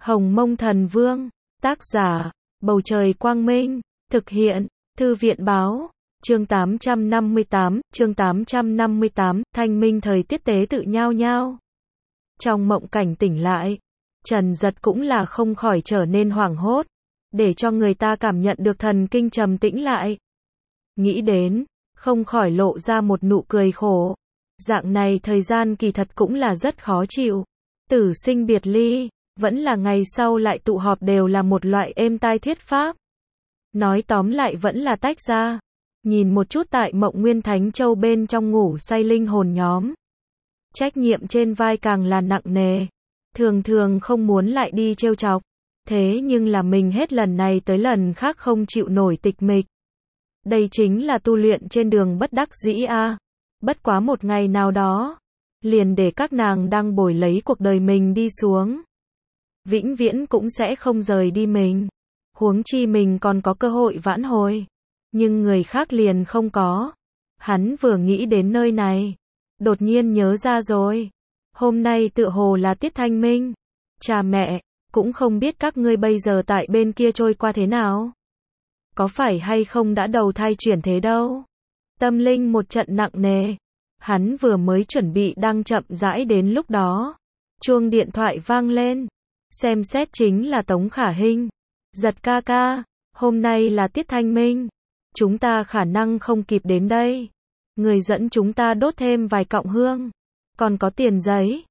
Hồng Mông Thần Vương, tác giả, Bầu Trời Quang Minh, thực hiện, Thư viện Báo, chương 858, thanh minh thời tiết tế tự nhao nhao. Trong mộng cảnh tỉnh lại, Trần Giật cũng là không khỏi trở nên hoảng hốt, để cho người ta cảm nhận được thần kinh trầm tĩnh lại. Nghĩ đến, không khỏi lộ ra một nụ cười khổ. Dạng này thời gian kỳ thật cũng là rất khó chịu. Tử sinh biệt ly, vẫn là ngày sau lại tụ họp đều là một loại êm tai thuyết pháp. Nói tóm lại vẫn là tách ra. Nhìn một chút tại Mộng Nguyên Thánh Châu bên trong ngủ say linh hồn nhóm. Trách nhiệm trên vai càng là nặng nề. Thường thường không muốn lại đi trêu chọc. Thế nhưng là mình hết lần này tới lần khác không chịu nổi tịch mịch. Đây chính là tu luyện trên đường bất đắc dĩ a. Bất quá một ngày nào đó, liền để các nàng đang bồi lấy cuộc đời mình đi xuống. Vĩnh viễn cũng sẽ không rời đi mình. Huống chi mình còn có cơ hội vãn hồi. Nhưng người khác liền không có. Hắn vừa nghĩ đến nơi này, đột nhiên nhớ ra rồi. Hôm nay tựa hồ là tiết thanh minh. Cha mẹ, cũng không biết các ngươi bây giờ tại bên kia trôi qua thế nào. Có phải hay không đã đầu thai chuyển thế đâu. Tâm linh một trận nặng nề. Hắn vừa mới chuẩn bị đang chậm rãi đến lúc đó. Chuông điện thoại vang lên. Xem xét chính là Tống Khả Hinh. Giật ca ca, hôm nay là tiết thanh minh. Chúng ta khả năng không kịp đến đây. Người dẫn chúng ta đốt thêm vài cọng hương. Còn có tiền giấy.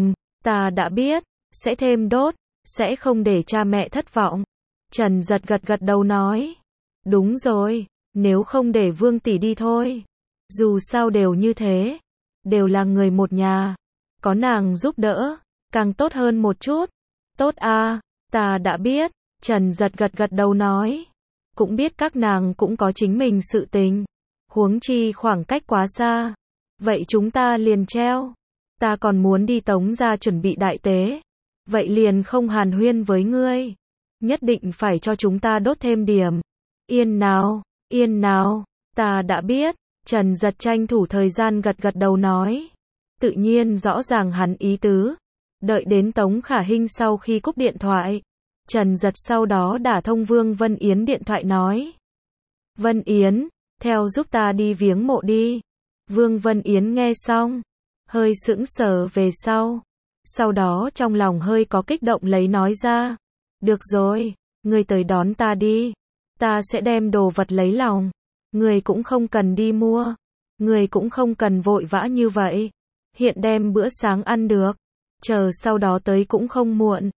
Ta đã biết. Sẽ thêm đốt. Sẽ không để cha mẹ thất vọng. Trần Giật gật đầu nói. Đúng rồi. Nếu không để Vương tỷ đi thôi. Dù sao đều như thế. Đều là người một nhà. Có nàng giúp đỡ. Càng tốt hơn một chút. Tốt a, ta đã biết. Trần Giật gật đầu nói. Cũng biết các nàng cũng có chính mình sự tình. Huống chi khoảng cách quá xa. Vậy chúng ta liền treo. Ta còn muốn đi Tống ra chuẩn bị đại tế. Vậy liền không hàn huyên với ngươi. Nhất định phải cho chúng ta đốt thêm điểm. Yên nào, ta đã biết. Trần Giật tranh thủ thời gian gật đầu nói. Tự nhiên rõ ràng hắn ý tứ. Đợi đến Tống Khả Hinh sau khi cúp điện thoại. Trần Giật sau đó đả thông Vương Vân Yến điện thoại nói. Vân Yến, theo giúp ta đi viếng mộ đi. Vương Vân Yến nghe xong. Hơi sững sờ về sau. Sau đó trong lòng hơi có kích động lấy nói ra. Được rồi, ngươi tới đón ta đi. Ta sẽ đem đồ vật lấy lòng. Người cũng không cần đi mua. Người cũng không cần vội vã như vậy. Hiện đem bữa sáng ăn được. Chờ sau đó tới cũng không muộn.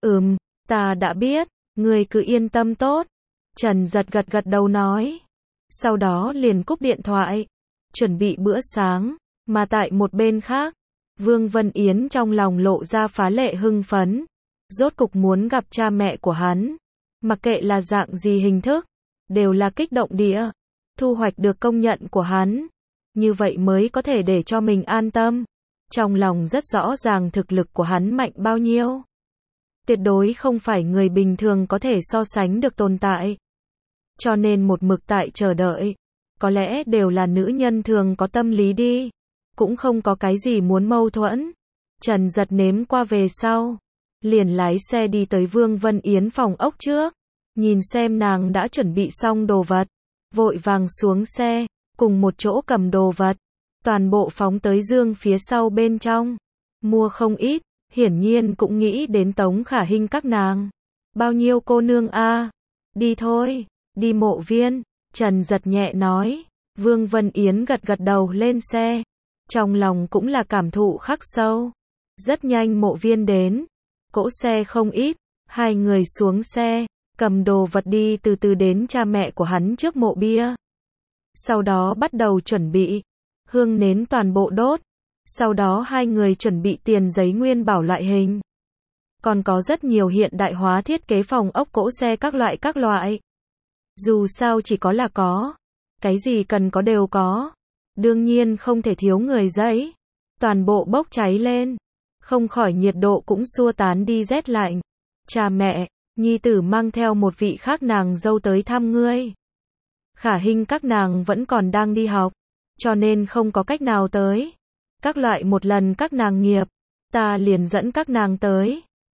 Ta đã biết. Người cứ yên tâm tốt. Trần Giật gật đầu nói. Sau đó liền cúp điện thoại. Chuẩn bị bữa sáng. Mà tại một bên khác, Vương Vân Yến trong lòng lộ ra phá lệ hưng phấn. Rốt cục muốn gặp cha mẹ của hắn. Mặc kệ là dạng gì hình thức. Đều là kích động địa. Thu hoạch được công nhận của hắn. Như vậy mới có thể để cho mình an tâm. Trong lòng rất rõ ràng thực lực của hắn mạnh bao nhiêu. Tuyệt đối không phải người bình thường có thể so sánh được tồn tại. Cho nên một mực tại chờ đợi. Có lẽ đều là nữ nhân thường có tâm lý đi. Cũng không có cái gì muốn mâu thuẫn. Trần Giật nếm qua về sau. Liền lái xe đi tới Vương Vân Yến phòng ốc trước. Nhìn xem nàng đã chuẩn bị xong đồ vật. Vội vàng xuống xe. Cùng một chỗ cầm đồ vật. Toàn bộ phóng tới dương phía sau bên trong. Mua không ít. Hiển nhiên cũng nghĩ đến Tống Khả Hinh các nàng. Bao nhiêu cô nương a. Đi thôi. Đi mộ viên. Trần Giật nhẹ nói. Vương Vân Yến gật đầu lên xe. Trong lòng cũng là cảm thụ khắc sâu. Rất nhanh mộ viên đến. Cỗ xe không ít. Hai người xuống xe. Cầm đồ vật đi từ từ đến cha mẹ của hắn trước mộ bia. Sau đó bắt đầu chuẩn bị. Hương nến toàn bộ đốt. Sau đó hai người chuẩn bị tiền giấy nguyên bảo loại hình. Còn có rất nhiều hiện đại hóa thiết kế phòng ốc cỗ xe các loại. Dù sao chỉ có là có. Cái gì cần có đều có. Đương nhiên không thể thiếu người giấy. Toàn bộ bốc cháy lên. Không khỏi nhiệt độ cũng xua tán đi rét lạnh. Cha mẹ, nhi tử mang theo một vị khác nàng dâu tới thăm ngươi. Khả Hinh các nàng vẫn còn đang đi học. Cho nên không có cách nào tới. Các loại một lần các nàng nghiệp. Ta liền dẫn các nàng tới.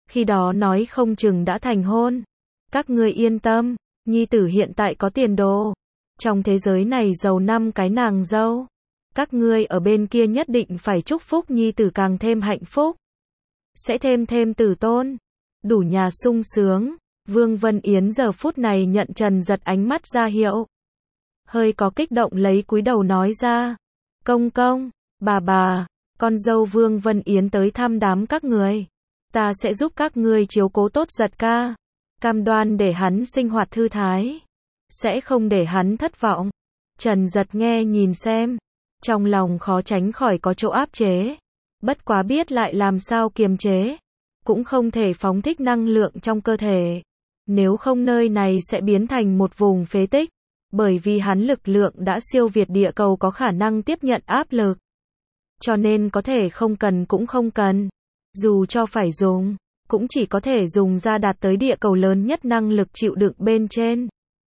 khi đó nói không chừng đã thành hôn. Các ngươi yên tâm, nhi tử hiện tại có tiền đồ. Trong thế giới này giàu 5 cái nàng dâu. Các ngươi ở bên kia nhất định phải chúc phúc nhi tử càng thêm hạnh phúc. Sẽ thêm tử tôn. Đủ nhà sung sướng. Vương Vân Yến giờ phút này nhận Trần Giật ánh mắt ra hiệu. Hơi có kích động lấy cúi đầu nói ra. Công công, bà, con dâu Vương Vân Yến tới thăm đám các người. Ta sẽ giúp các ngươi chiếu cố tốt Giật ca. Cam đoan để hắn sinh hoạt thư thái. Sẽ không để hắn thất vọng. Trần Giật nghe nhìn xem. Trong lòng khó tránh khỏi có chỗ áp chế. Bất quá biết lại làm sao kiềm chế. Cũng không thể phóng thích năng lượng trong cơ thể. Nếu không nơi này sẽ biến thành một vùng phế tích. Bởi vì hắn lực lượng đã siêu việt địa cầu có khả năng tiếp nhận áp lực. Cho nên có thể không cần cũng không cần. Dù cho phải dùng, cũng chỉ có thể dùng ra đạt tới địa cầu lớn nhất năng lực chịu đựng bên trên.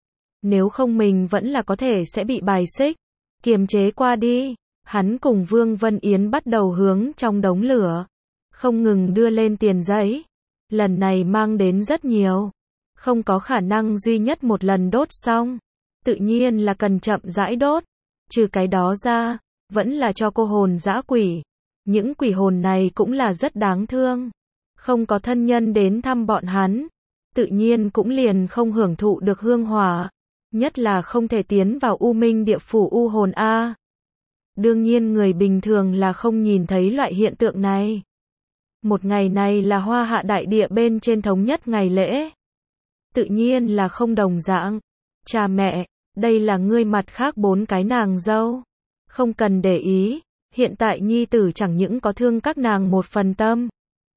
Nếu không mình vẫn là có thể sẽ bị bài xích. Kiềm chế qua đi. Hắn cùng Vương Vân Yến bắt đầu hướng trong đống lửa. Không ngừng đưa lên tiền giấy. Lần này mang đến rất nhiều. Không có khả năng duy nhất một lần đốt xong. Tự nhiên là cần chậm rãi đốt. Trừ cái đó ra, vẫn là cho cô hồn dã quỷ. Những quỷ hồn này cũng là rất đáng thương. Không có thân nhân đến thăm bọn hắn. Tự nhiên cũng liền không hưởng thụ được hương hỏa. Nhất là không thể tiến vào U Minh địa phủ u hồn A. Đương nhiên người bình thường là không nhìn thấy loại hiện tượng này. Một ngày này là Hoa Hạ đại địa bên trên thống nhất ngày lễ. Tự nhiên là không đồng dạng. Cha mẹ, đây là ngươi mặt khác 4 cái nàng dâu. Không cần để ý, hiện tại nhi tử chẳng những có thương các nàng một phần tâm,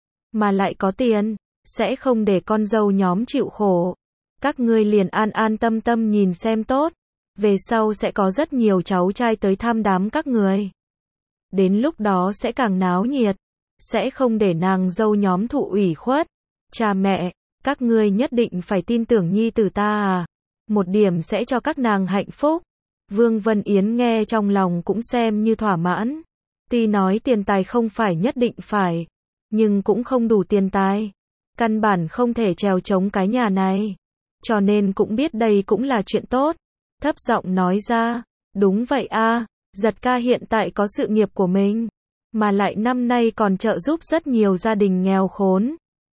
mà lại có tiền, sẽ không để con dâu nhóm chịu khổ. Các ngươi liền an an tâm tâm nhìn xem tốt. Về sau sẽ có rất nhiều cháu trai tới thăm đám các người. Đến lúc đó sẽ càng náo nhiệt. Sẽ không để nàng dâu nhóm thụ ủy khuất. Cha mẹ, các ngươi nhất định phải tin tưởng nhi tử ta à. Một điểm sẽ cho các nàng hạnh phúc. Vương Vân Yến nghe trong lòng cũng xem như thỏa mãn. Tuy nói tiền tài không phải nhất định phải, nhưng cũng không đủ tiền tài. Căn bản không thể trèo chống cái nhà này. Cho nên cũng biết đây cũng là chuyện tốt. Thấp giọng nói ra, đúng vậy a, Giật ca hiện tại có sự nghiệp của mình, mà lại năm nay còn trợ giúp rất nhiều gia đình nghèo khốn.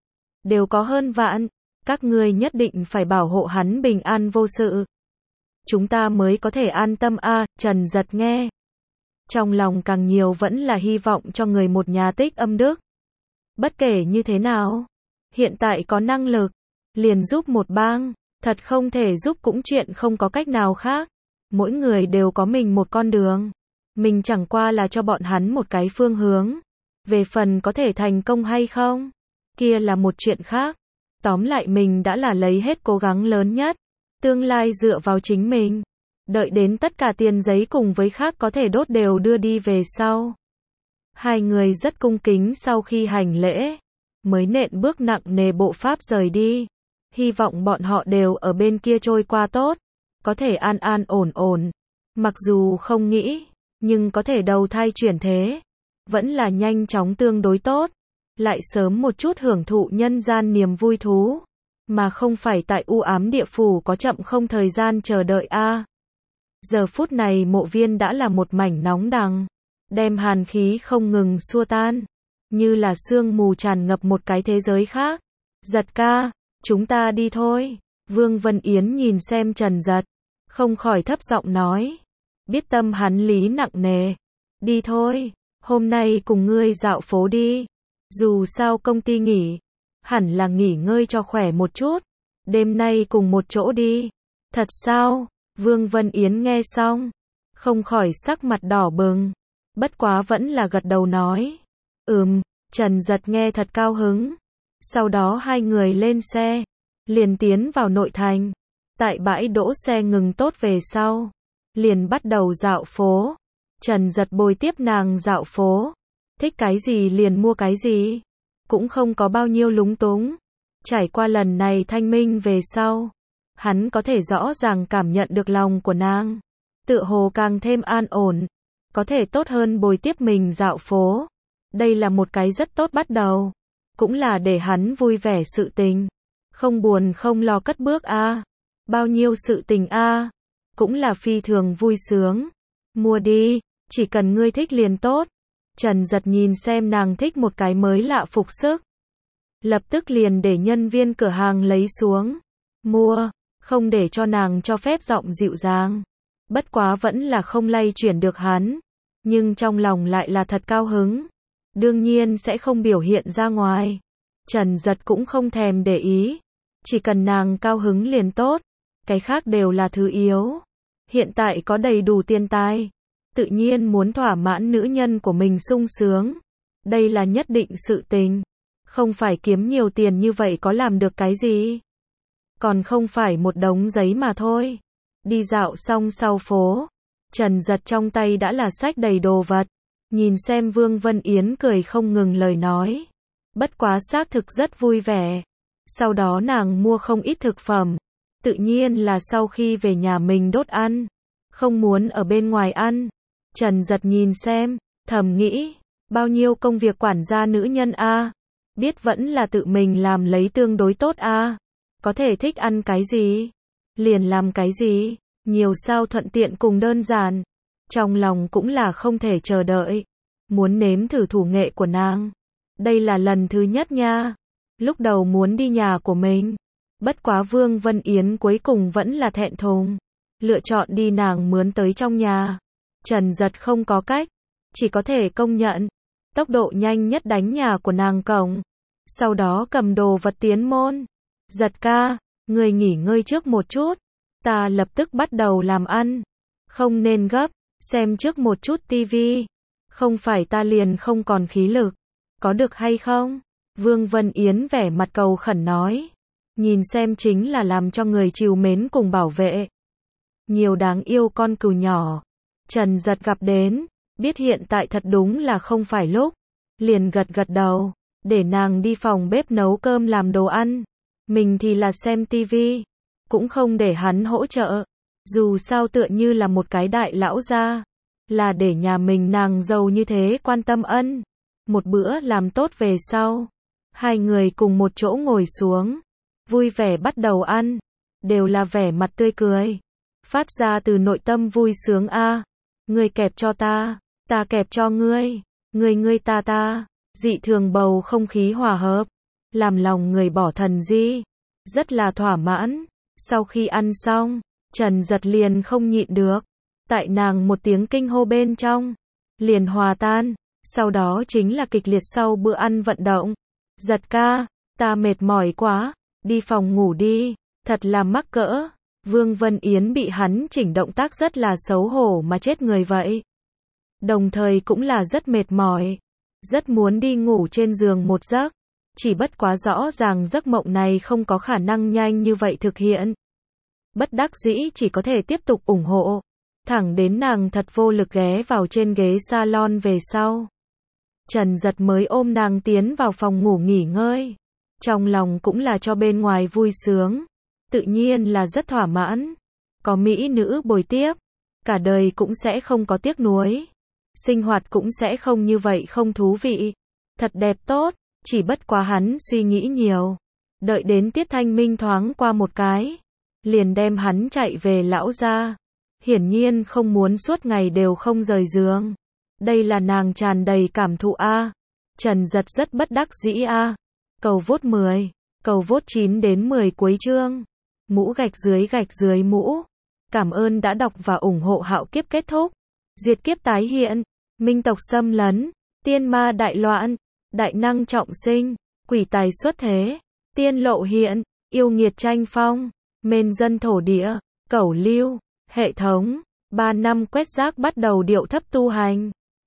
Đều có hơn vạn, các ngươi nhất định phải bảo hộ hắn bình an vô sự. Chúng ta mới có thể an tâm a. Trần Giật nghe. Trong lòng càng nhiều vẫn là hy vọng cho người một nhà Tích Âm Đức. Bất kể như thế nào, hiện tại có năng lực, liền giúp một bang. Thật không thể giúp cũng chuyện không có cách nào khác. Mỗi người đều có mình một con đường. Mình chẳng qua là cho bọn hắn một cái phương hướng. Về phần có thể thành công hay không, kia là một chuyện khác. Tóm lại mình đã là lấy hết cố gắng lớn nhất. Tương lai dựa vào chính mình. Đợi đến tất cả tiền giấy cùng với khác có thể đốt đều đưa đi về sau. Hai người rất cung kính sau khi hành lễ. Mới nện bước nặng nề bộ pháp rời đi. Hy vọng bọn họ đều ở bên kia trôi qua tốt. Có thể an an ổn ổn. Mặc dù không nghĩ, nhưng có thể đầu thai chuyển thế. Vẫn là nhanh chóng tương đối tốt. Lại sớm một chút hưởng thụ nhân gian niềm vui thú. Mà không phải tại u ám địa phủ có chậm không thời gian chờ đợi a. Giờ phút này mộ viên đã là một mảnh nóng đằng. Đem hàn khí không ngừng xua tan. Như là sương mù tràn ngập một cái thế giới khác. Giật ca, chúng ta đi thôi. Vương Vân Yến nhìn xem Trần Giật. Không khỏi thấp giọng nói. Biết tâm hắn lý nặng nề. Đi thôi, hôm nay cùng ngươi dạo phố đi. Dù sao công ty nghỉ, hẳn là nghỉ ngơi cho khỏe một chút. Đêm nay cùng một chỗ đi. Thật sao? Vương Vân Yến nghe xong, không khỏi sắc mặt đỏ bừng. Bất quá vẫn là gật đầu nói. Trần Giật nghe thật cao hứng. Sau đó hai người lên xe, liền tiến vào nội thành. Tại bãi đỗ xe ngừng tốt về sau, liền bắt đầu dạo phố. Trần Giật bồi tiếp nàng dạo phố. Thích cái gì liền mua cái gì. Cũng không có bao nhiêu lúng túng. Trải qua lần này thanh minh về sau, hắn có thể rõ ràng cảm nhận được lòng của nàng. Tựa hồ càng thêm an ổn. Có thể tốt hơn bồi tiếp mình dạo phố. Đây là một cái rất tốt bắt đầu. cũng là để hắn vui vẻ sự tình. Không buồn không lo cất bước a. Bao nhiêu sự tình a, cũng là phi thường vui sướng. Mua đi, chỉ cần ngươi thích liền tốt. Trần Giật nhìn xem nàng thích một cái mới lạ phục sức. Lập tức liền để nhân viên cửa hàng lấy xuống. Mua, không để cho nàng cho phép giọng dịu dàng. Bất quá vẫn là không lay chuyển được hắn. Nhưng trong lòng lại là thật cao hứng. Đương nhiên sẽ không biểu hiện ra ngoài. Trần Giật cũng không thèm để ý. Chỉ cần nàng cao hứng liền tốt. Cái khác đều là thứ yếu. Hiện tại có đầy đủ tiền tài. Tự nhiên muốn thỏa mãn nữ nhân của mình sung sướng. Đây là nhất định sự tình. Không phải kiếm nhiều tiền như vậy có làm được cái gì. Còn không phải một đống giấy mà thôi. Đi dạo xong sau phố. Trần Giật trong tay đã là xách đầy đồ vật. Nhìn xem Vương Vân Yến cười không ngừng lời nói. Bất quá xác thực rất vui vẻ. Sau đó nàng mua không ít thực phẩm. Tự nhiên là sau khi về nhà mình đốt ăn. Không muốn ở bên ngoài ăn. Trần Giật nhìn xem, thầm nghĩ. Bao nhiêu công việc quản gia nữ nhân a, biết vẫn là tự mình làm lấy tương đối tốt a. Có thể thích ăn cái gì, liền làm cái gì. Nhiều sao thuận tiện cùng đơn giản. Trong lòng cũng là không thể chờ đợi. Muốn nếm thử thủ nghệ của nàng. Đây là lần thứ nhất nha. Lúc đầu muốn đi nhà của mình. Bất quá Vương Vân Yến cuối cùng vẫn là thẹn thùng. Lựa chọn đi nàng mướn tới trong nhà. Trần Giật không có cách. Chỉ có thể công nhận. Tốc độ nhanh nhất đánh nhà của nàng cổng. Sau đó cầm đồ vật tiến môn. Giật ca, người nghỉ ngơi trước một chút. Ta lập tức bắt đầu làm ăn. Không nên gấp, xem trước một chút tivi. Không phải ta liền không còn khí lực. Có được hay không? Vương Vân Yến vẻ mặt cầu khẩn nói. Nhìn xem chính là làm cho người trìu mến cùng bảo vệ. Nhiều đáng yêu con cừu nhỏ. Trần Giật gặp đến, biết hiện tại thật đúng là không phải lúc. Liền gật gật đầu, để nàng đi phòng bếp nấu cơm làm đồ ăn. Mình thì là xem tivi. Cũng không để hắn hỗ trợ. Dù sao tựa như là một cái đại lão gia. Là để nhà mình nàng giàu như thế quan tâm ân. Một bữa làm tốt về sau. Hai người cùng một chỗ ngồi xuống. Vui vẻ bắt đầu ăn. Đều là vẻ mặt tươi cười. Phát ra từ nội tâm vui sướng a. Ngươi kẹp cho ta. Ta kẹp cho ngươi. Ngươi ta. Dị thường bầu không khí hòa hợp. Làm lòng người bỏ thần di. Rất là thỏa mãn. Sau khi ăn xong, Trần Giật liền không nhịn được. Tại nàng một tiếng kinh hô bên trong. Liền hòa tan. Sau đó chính là kịch liệt sau bữa ăn vận động. Giật ca, ta mệt mỏi quá. Đi phòng ngủ đi. Thật là mắc cỡ. Vương Vân Yến bị hắn chỉnh động tác rất là xấu hổ mà chết người vậy. Đồng thời cũng là rất mệt mỏi. Rất muốn đi ngủ trên giường một giấc. Chỉ bất quá rõ ràng giấc mộng này không có khả năng nhanh như vậy thực hiện. Bất đắc dĩ chỉ có thể tiếp tục ủng hộ. Thẳng đến nàng thật vô lực ghé vào trên ghế salon về sau. Trần Giật mới ôm nàng tiến vào phòng ngủ nghỉ ngơi. Trong lòng cũng là cho bên ngoài vui sướng. Tự nhiên là rất thỏa mãn. Có mỹ nữ bồi tiếp. Cả đời cũng sẽ không có tiếc nuối. Sinh hoạt cũng sẽ không như vậy không thú vị. Thật đẹp tốt. Chỉ bất quá hắn suy nghĩ nhiều. Đợi đến Tiết Thanh Minh thoáng qua một cái. Liền đem hắn chạy về lão gia. Hiển nhiên không muốn suốt ngày đều không rời giường. Đây là nàng tràn đầy cảm thụ a. Trần Giật rất bất đắc dĩ a. Cầu vốt 10. Cầu vốt 9 đến 10 cuối chương. Mũ gạch dưới mũ. Cảm ơn đã đọc và ủng hộ Hạo Kiếp kết thúc. Diệt kiếp tái hiện. Minh tộc xâm lấn. Tiên ma đại loạn. Đại năng trọng sinh. Quỷ tài xuất thế. Tiên lộ hiện. Yêu nghiệt tranh phong. Mên dân thổ địa. Cẩu lưu. Hệ thống. 3 năm quét rác bắt đầu điệu thấp tu hành.